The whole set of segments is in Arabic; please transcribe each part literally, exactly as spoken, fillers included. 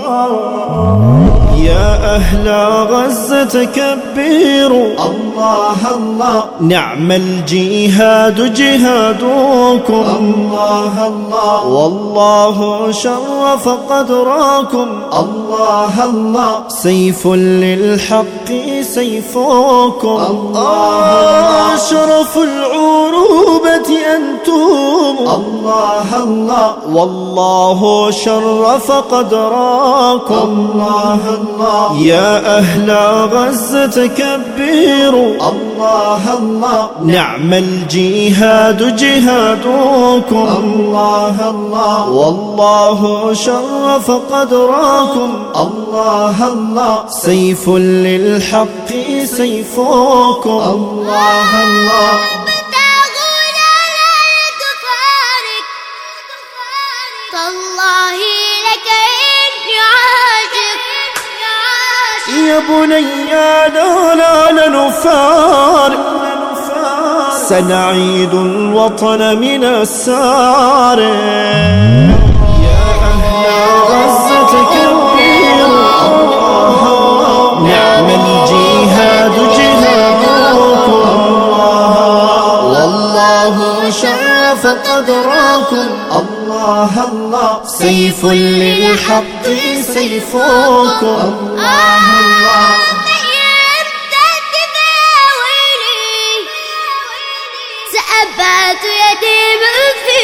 يا أهل غزة كبروا الله الله، نعم الجهاد جهادكم، الله الله، والله شرف قدركم، الله الله، سيف للحق سيفكم، الله شرف العروبة أنتم، الله الله، والله شرف قدركم، الله الله، يا أهل غزة كبروا الله الله، نعم الجهاد جهادكم، الله الله، والله شرف قدركم، الله الله، سيف للحق سيفكم، الله الله. تالله لك إني عاشق يا بني لا لا نفارق، سنعيد الوطن من السارق، يا أهل غزة كبروا نعم الجهاد جهادكم، والله شرف قدركم، الله الله، سيف للحق سيفكم، الله الله. سأبعد يتيم في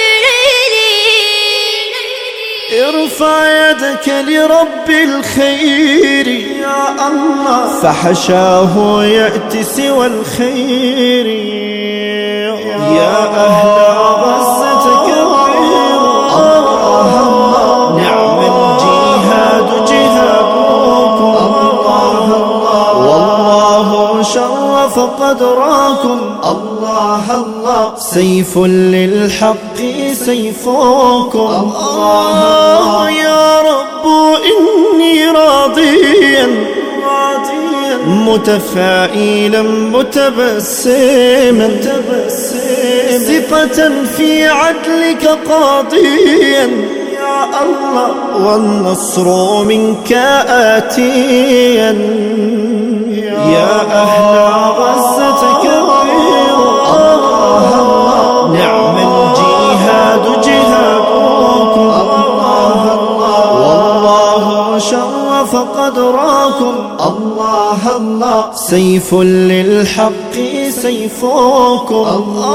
ريدي، ارفع يدك لرب الخير يا الله، فحشاه يأتي سوى الخير، يا أهل غزة كبروا نعم الجهاد جهادكم، والله شرف قدركم، الله الله، سيف للحق سيفكم، الله يا رب إني راضيا متفائلا متبسما، ثقة في عدلك قاضيا، يا الله، والنصر منك آتيا، يا أهل غزة كبروا نعم الجهاد جهادكم، والله شرف قدركم، الله الله، سيف للحق سيفكم،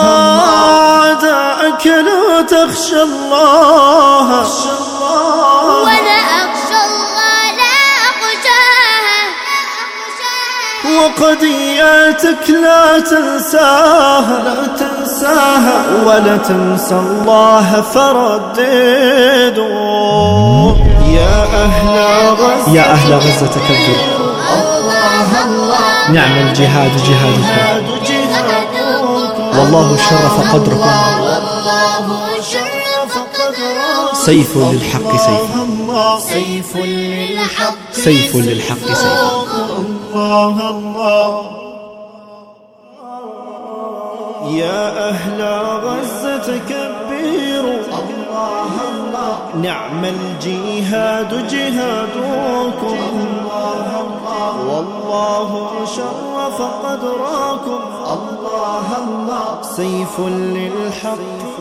أعداءك لا تخشى الله، وأنا أخشى الله لا أخشاه، وقضياتك لا تنساها، لا تنساها، ولا تنسى الله فرددوا، يا أهل غزة يا أهل غزة كبروا الله الله، نعم الجهاد جهادكم، والله شرف قدركم، سيف للحق سيف، سيف للحق سيف للحق سيف. الله الله، يا أهل غزة كبروا الله الله، نعم الجهاد جهادكم، والله شرف قدركم، الله الله، سيف للحق